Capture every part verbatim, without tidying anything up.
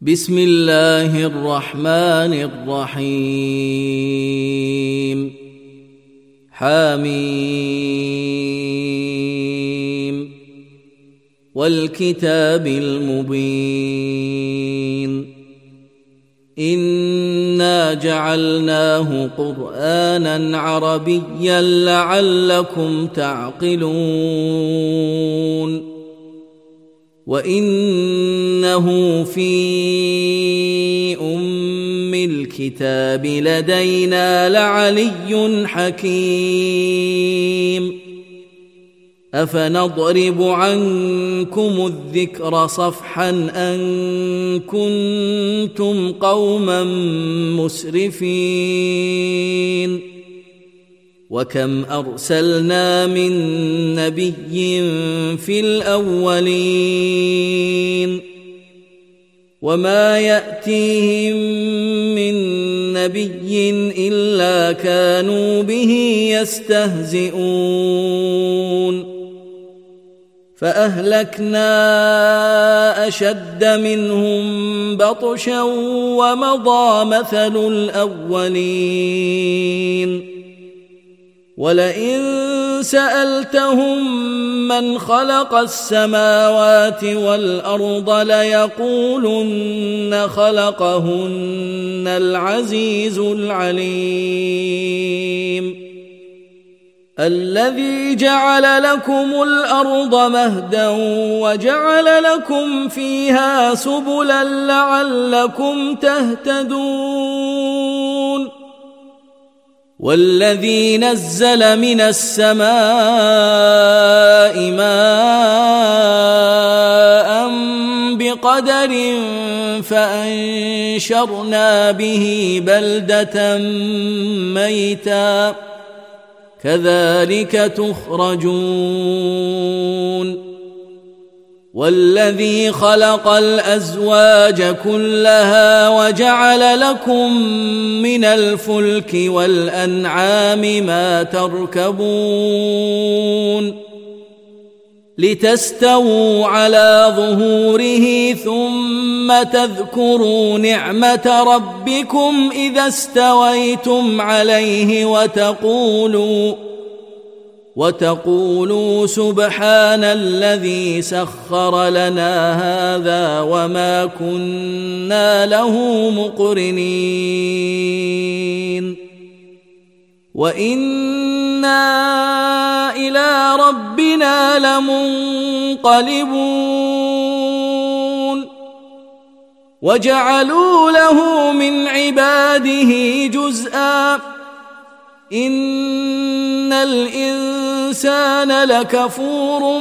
بسم الله الرحمن الرحيم حميم والكتاب المبين إنا جعلناه قرآنا عربيا لعلكم تعقلون وإنه في أم الكتاب لدينا لعلي حكيم أفنضرب عنكم الذكر صفحا أن كنتم قوما مسرفين وكم أرسلنا من نبي في الأولين وما يأتيهم من نبي إلا كانوا به يستهزئون فأهلكنا أشد منهم بطشا ومضى مثل الأولين ولئن سألتهم من خلق السماوات والأرض ليقولن خلقهن العزيز العليم الذي جعل لكم الأرض مهدا وجعل لكم فيها سبلا لعلكم تهتدون والذي نزل من السماء ماء بقدر فأنشرنا به بلدة ميتا كذلك تخرجون والذي خلق الأزواج كلها وجعل لكم من الفلك والأنعام ما تركبون لتستووا على ظهوره ثم تذكروا نعمة ربكم إذا استويتم عليه وتقولوا وتقولوا سبحان الذي سخر لنا هذا وما كنا له مقرنين وإنا إلى ربنا لمنقلبون وجعلوا له من عباده جزءا إن الإنسان لكفور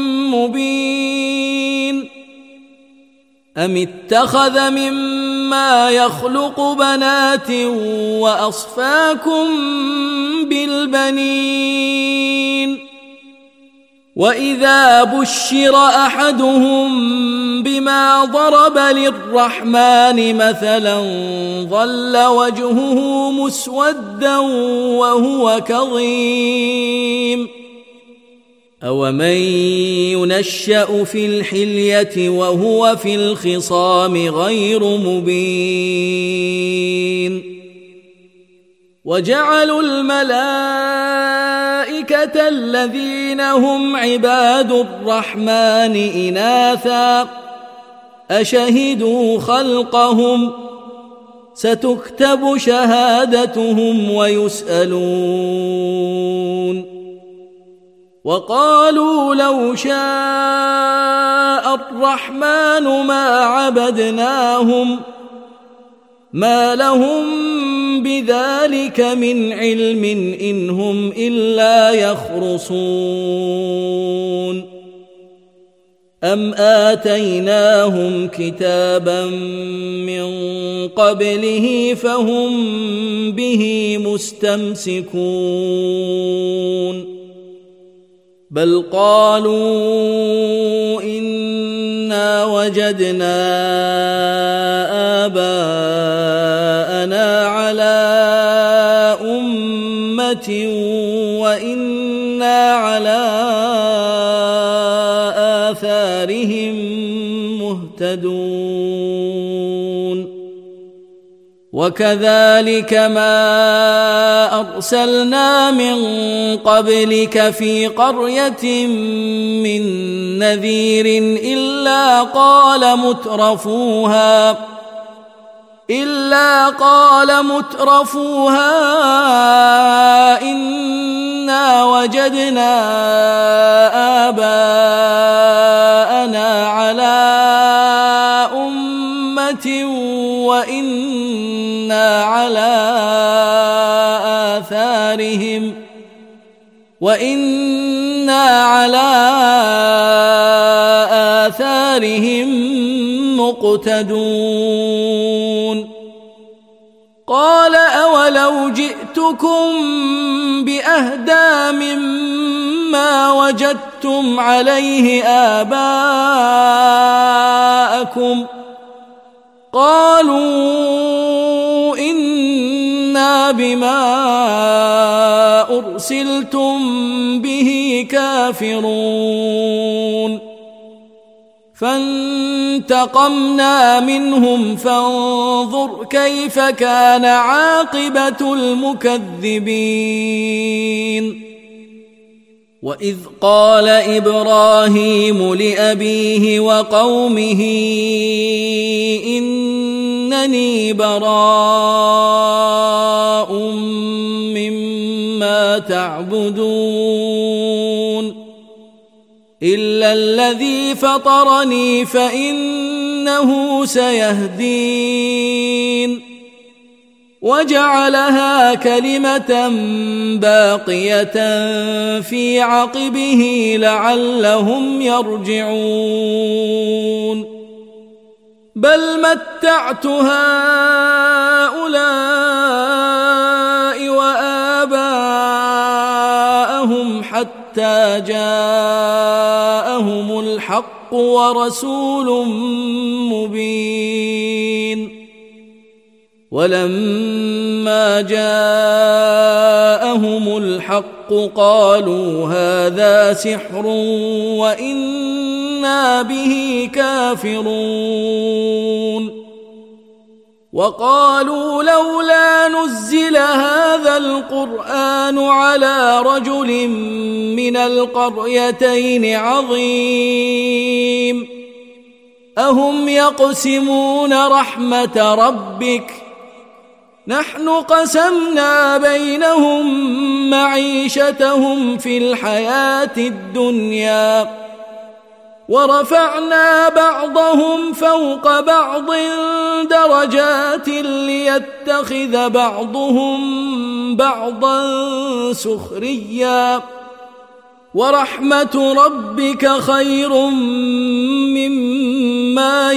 مبين أم اتخذ مما يخلق بنات وأصفاكم بالبنين وإذا بشر أحدهم بما ضرب للرحمن مثلا ظل وجهه مسودا وهو كظيم أومن ينشأ في الحلية وهو في الخصام غير مبين وجعلوا الملائكة الذين هم عباد الرحمن إناثا أشهدوا خلقهم ستكتب شهادتهم ويسألون وقالوا لو شاء الرحمن ما عبدناهم ما لهم بذلك من علم إن هم إلا يخرصون أم آتيناهم كتابا من قبله فهم به مستمسكون بل قالوا إنا وجدنا آباءنا على أمة وإنا على آثارهم مهتدون. وكذلك ما أرسلنا من قبلك في قرية من نذير إلا قال مترفوها إلا قال مترفوها إنا وجدنا آباءنا على أمة وإنا على آثارهم وإنا على آثارهم مقتدون قال أولو جئتكم بأهدى مما وجدتم عليه آباءكم قالوا إنا بما أرسلتم به كافرون فانتقمنا منهم فانظر كيف كان عاقبة المكذبين وإذ قال إبراهيم لأبيه وقومه إنني براء مما تعبدون إلا الذي فطرني فإنه سيهدين وجعلها كلمة باقية في عقبه لعلهم يرجعون بل متعت هؤلاء وآباءهم حتى جاءهم الحق ورسول مبين ولما جاءهم الحق قالوا هذا سحر وإنا به كافرون وقالوا لولا نزل هذا القرآن على رجل من القريتين عظيم أهم يقسمون رحمة ربك نحن قسمنا بينهم معيشتهم في الحياة الدنيا ورفعنا بعضهم فوق بعض درجات ليتخذ بعضهم بعضا سخريا ورحمة ربك خير مما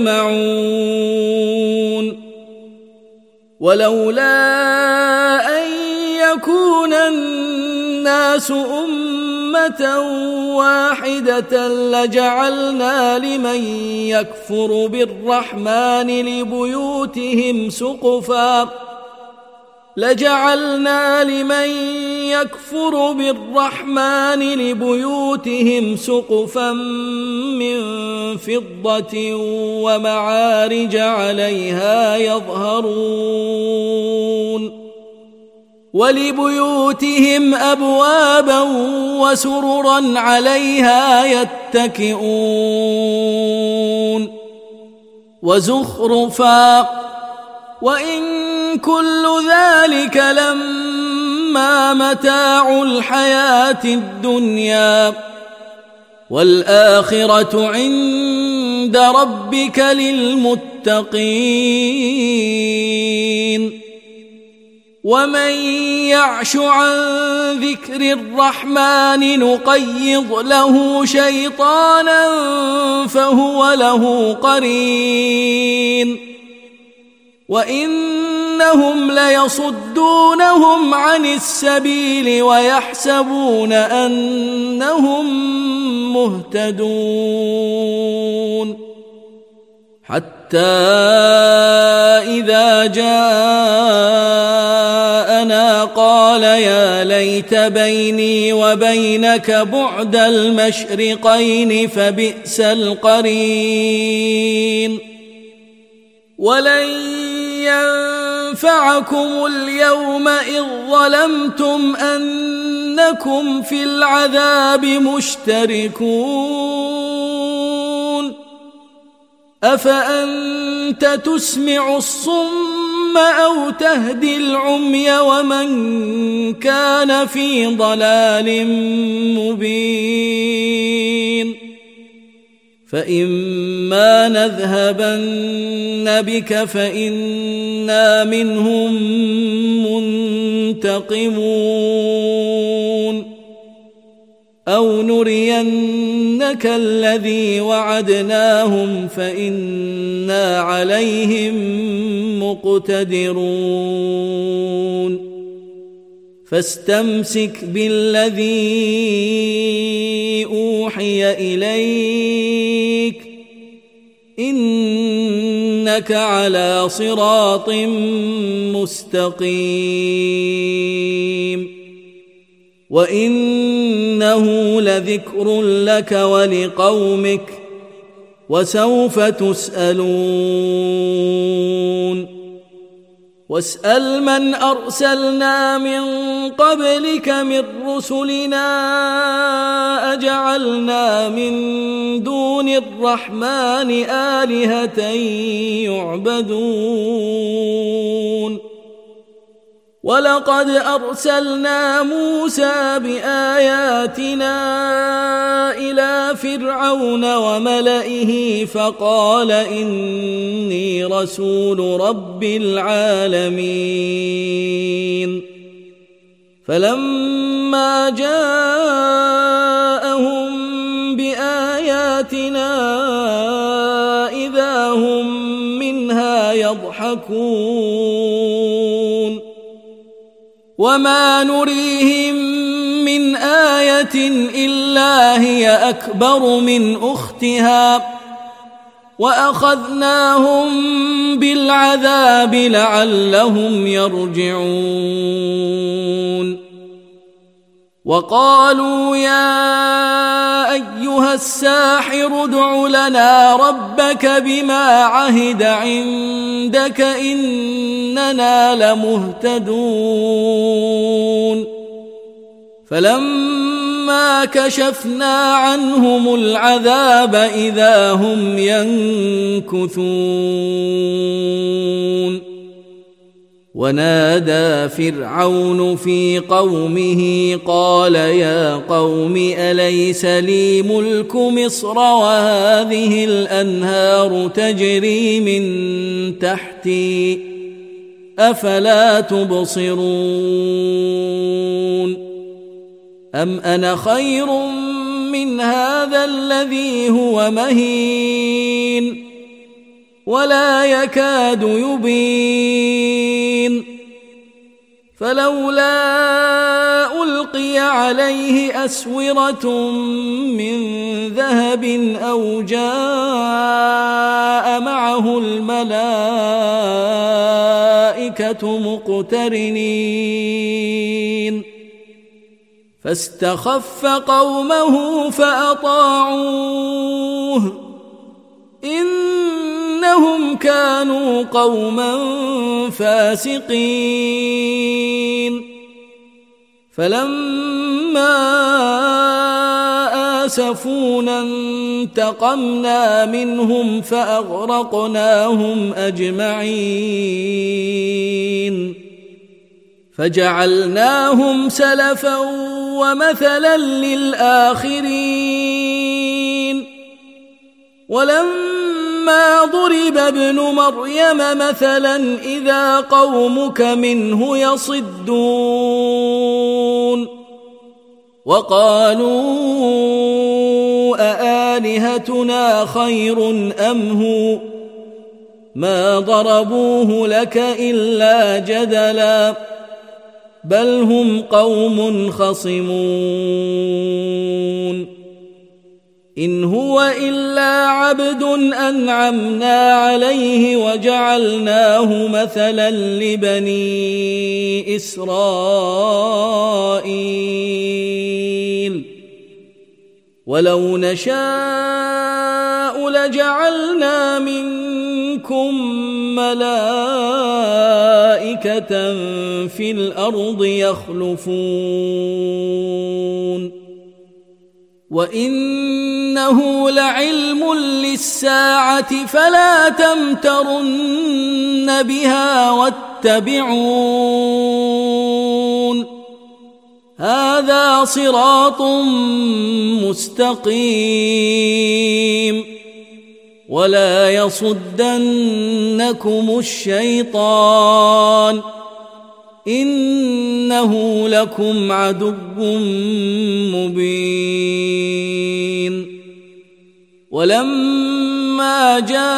يجمعون ولولا أن يكون الناس أمة واحدة لجعلنا لمن يكفر بالرحمن لبيوتهم سقفا لجعلنا لمن يكفر بالرحمن لبيوتهم سقفا من فضة ومعارج عليها يظهرون ولبيوتهم أبوابا وسررا عليها يتكئون وزخرفا وإن كل ذلك لما متاع الحياة الدنيا والآخرة عند ربك للمتقين ومن يعش عن ذكر الرحمن نقيض له شيطانا فهو له قرين وإنهم ليصدونهم عن السبيل ويحسبون أنهم مهتدون حتى إذا جاءنا قال يا ليت بيني وبينك بعد المشرقين فبئس القرين ولن ينفعكم اليوم إذ ظلمتم أنكم في العذاب مشتركون أفأنت تسمع الصم أو تهدي العمي ومن كان في ضلال مبين فإما نذهبن بك فإنا منهم منتقمون أو نرينك الذي وعدناهم فإنا عليهم مقتدرون فاستمسك بالذي أوحي إليك إنك على صراط مستقيم وإنه لذكر لك ولقومك وسوف تسألون واسأل من أرسلنا من قبلك من رسلنا أجعلنا من دون الرحمن آلهة يعبدون ولقد أرسلنا موسى بآياتنا إلى فرعون وملئه فقال إني رسول رب العالمين فلما جاءهم بآياتنا إذا هم منها يضحكون وما نريهم من آية إلا هي أكبر من أختها وأخذناهم بالعذاب لعلهم يرجعون وقالوا يا أيها الساحر ادع لنا ربك بما عهد عندك إننا لمهتدون فلما كشفنا عنهم العذاب إذا هم ينكثون ونادى فرعون في قومه قال يا قوم أليس لي ملك مصر وهذه الأنهار تجري من تحتي أفلا تبصرون أم أنا خير من هذا الذي هو مهين ولا يكاد يبين فلولا ألقي عليه أسورة من ذهب أو جاء معه الملائكة مقترنين فاستخف قومه فأطاعوه إنهم كانوا قوما فاسقين فلما آسفونا انتقمنا منهم فأغرقناهم أجمعين فجعلناهم سلفا ومثلا للآخرين ولما ضرب ابن مريم مثلا إذا قومك منه يصدون وقالوا أآلهتنا خير أم هو ما ضربوه لك إلا جدلا بل هم قوم خصمون إن هو إلا عبد أنعمنا عليه وجعلناه مثلا لبني إسرائيل ولو نشاء لجعلنا منكم منكم ملائكة في الأرض يخلفون وإنه لعلم للساعة فلا تمترن بها واتبعون هذا صراط مستقيم ولا يصدنكم الشيطان إنه لكم عدو مبين ولما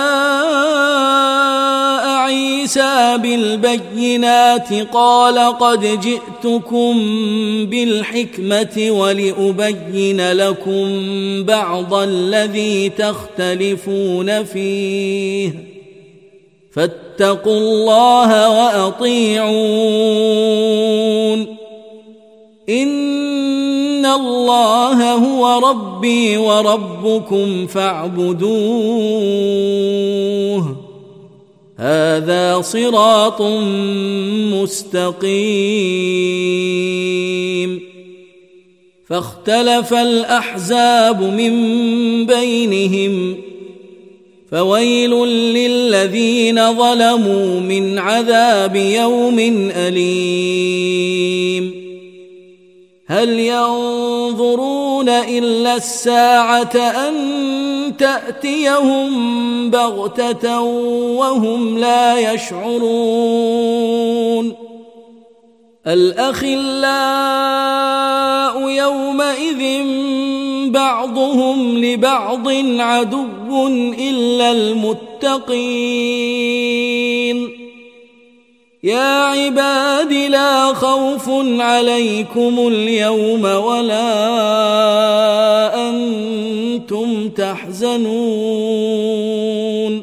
جاء عيسى بالبينات قال قد جئتكم بالحكمة ولأبين لكم بعض الذي تختلفون فيه فاتقوا الله وأطيعون إن الله هو ربي وربكم فاعبدوه هذا صراط مستقيم فاختلف الأحزاب من بينهم فويل للذين ظلموا من عذاب يوم أليم هل ينظرون إلا الساعة أن تأتيهم بغتة وهم لا يشعرون الأخلاء يومئذ بعضهم لبعض عدو إلا المتقين يا عباد لا خوف عليكم اليوم ولا أنتم تحزنون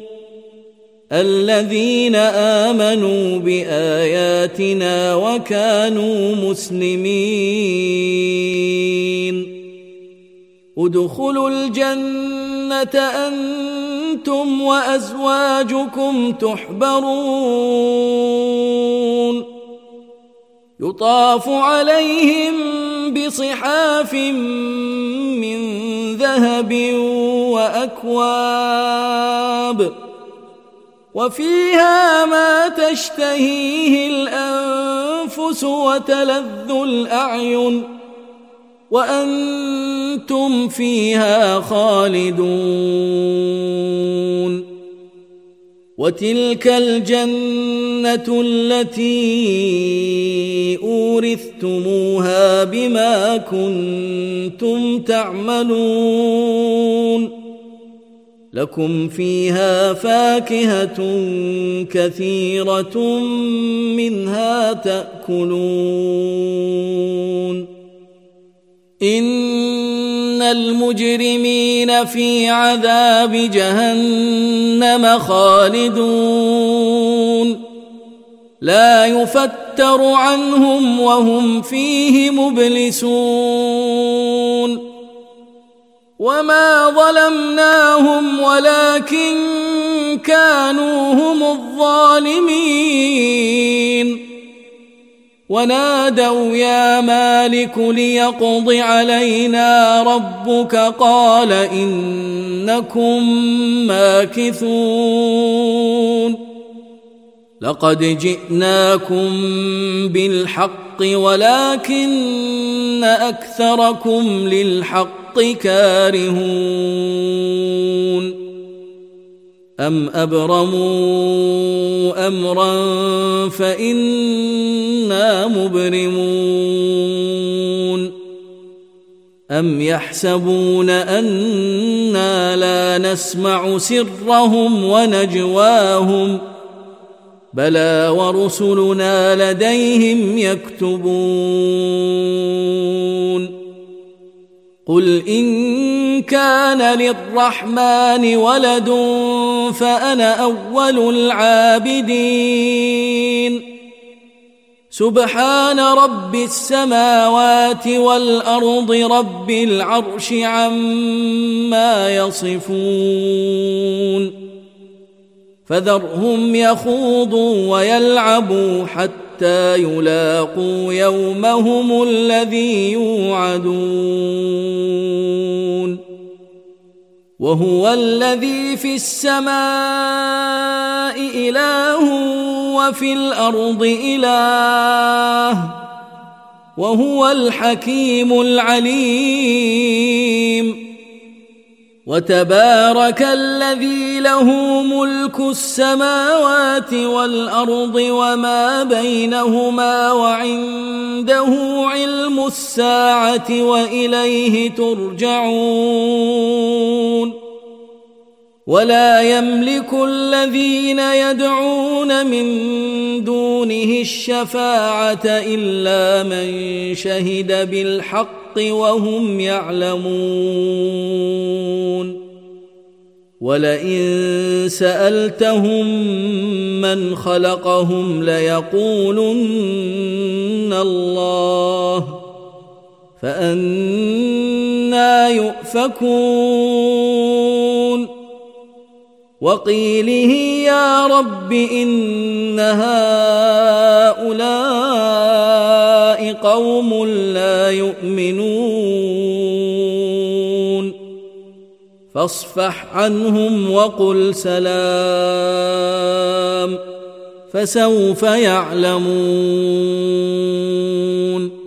الذين آمنوا بآياتنا وكانوا مسلمين ادخلوا الجنة أنتم وأزواجكم تحبرون يطاف عليهم بصحاف من ذهب وأكواب وفيها ما تشتهيه الأنفس وتلذ الأعين وأنتم فيها خالدون وتلك الجنة التي أورثتموها بما كنتم تعملون لكم فيها فاكهة كثيرة منها تأكلون إن المجرمين في عذاب جهنم خالدون لا يفتر عنهم وهم فيه مبلسون وما ظلمناهم ولكن كانوا هم الظالمين ونادوا يا مالك ليقض علينا ربك قال إنكم ماكثون لقد جئناكم بالحق ولكن أكثركم للحق كارهون أم أبرموا أمرا فإنا مبرمون أم يحسبون أنا لا نسمع سرهم ونجواهم بلى ورسلنا لديهم يكتبون قل إن كان للرحمن ولد فأنا أول العابدين سبحان رب السماوات والأرض رب العرش عما يصفون فذرهم يخوضوا ويلعبوا حتى يلاقوا يومهم الذي يوعدون وهو الذي في السماء إله وفي الأرض إله وهو الحكيم العليم وتبارك الذي له ملك السماوات والأرض وما بينهما وعنده علم الساعة وإليه ترجعون ولا يملك الذين يدعون من دونه الشفاعة إلا من شهد بالحق وهم يعلمون ولئن سألتهم من خلقهم ليقولن الله فأنى يؤفكون وقيله يا رب إن هؤلاء قوم لا يؤمنون فاصفح عنهم وقل سلام فسوف يعلمون